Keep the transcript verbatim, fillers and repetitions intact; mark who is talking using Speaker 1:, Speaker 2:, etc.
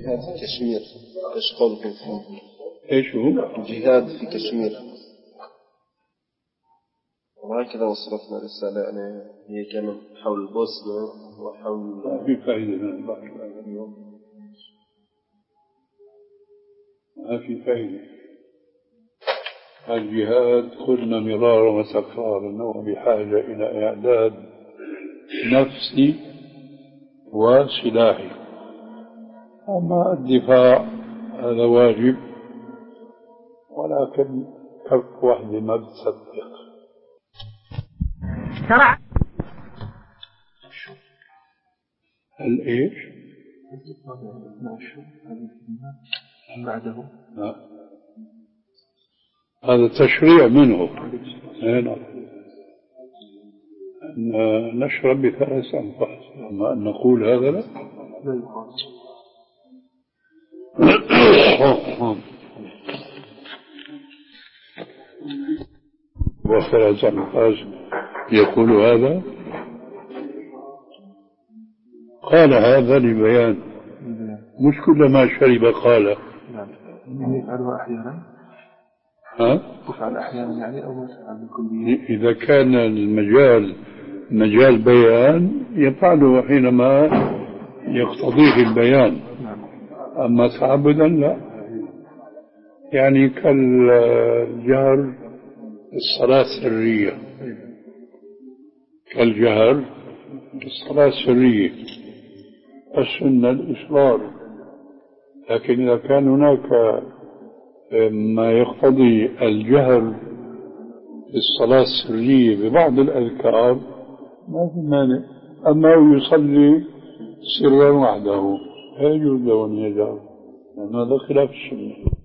Speaker 1: الجهاد في كشمير ايش قولكم فيه؟
Speaker 2: ايش هو؟
Speaker 1: الجهاد في كشمير. والله كذا وصلتنا رسالة يعني هي كانت حول البوسنة وحول
Speaker 2: في فائدة من البحث ما في فائدة. الجهاد قلنا مرارا وتكرارا أنه بحاجة إلى إعداد نفسي وسلاحي. أما الدفاع هذا واجب، ولكن كف وحده ما بتصدق.
Speaker 3: شرع
Speaker 2: هل إيش؟
Speaker 3: بعده
Speaker 2: هذا تشريع منه. هنا أن نشرب بثلاث أنفاس، أما أن نقول هذا لا.
Speaker 3: لا يقال.
Speaker 2: وثلاث أنفاس يقول هذا. قال هذا لبيان، مش كل ما شرب قال.
Speaker 3: يفعلها أحيانا.
Speaker 2: ها؟
Speaker 3: يفعل أحيانا يعني أو يفعل بالكلية.
Speaker 2: إذا كان المجال مجال بيان يفعله حينما يقتضيه البيان، أما تعبدا لا. يعني كالجهر الصلاة السرية، كالجهر الصلاة السرية السنة الإصرار. لكن إذا كان هناك ما يقتضي الجهر في الصلاة السرية ببعض الأذكار ما في مانع. أما يصلي سرا وحده لا يجوز له أن يجهر، لأن هذا خلاف السنة.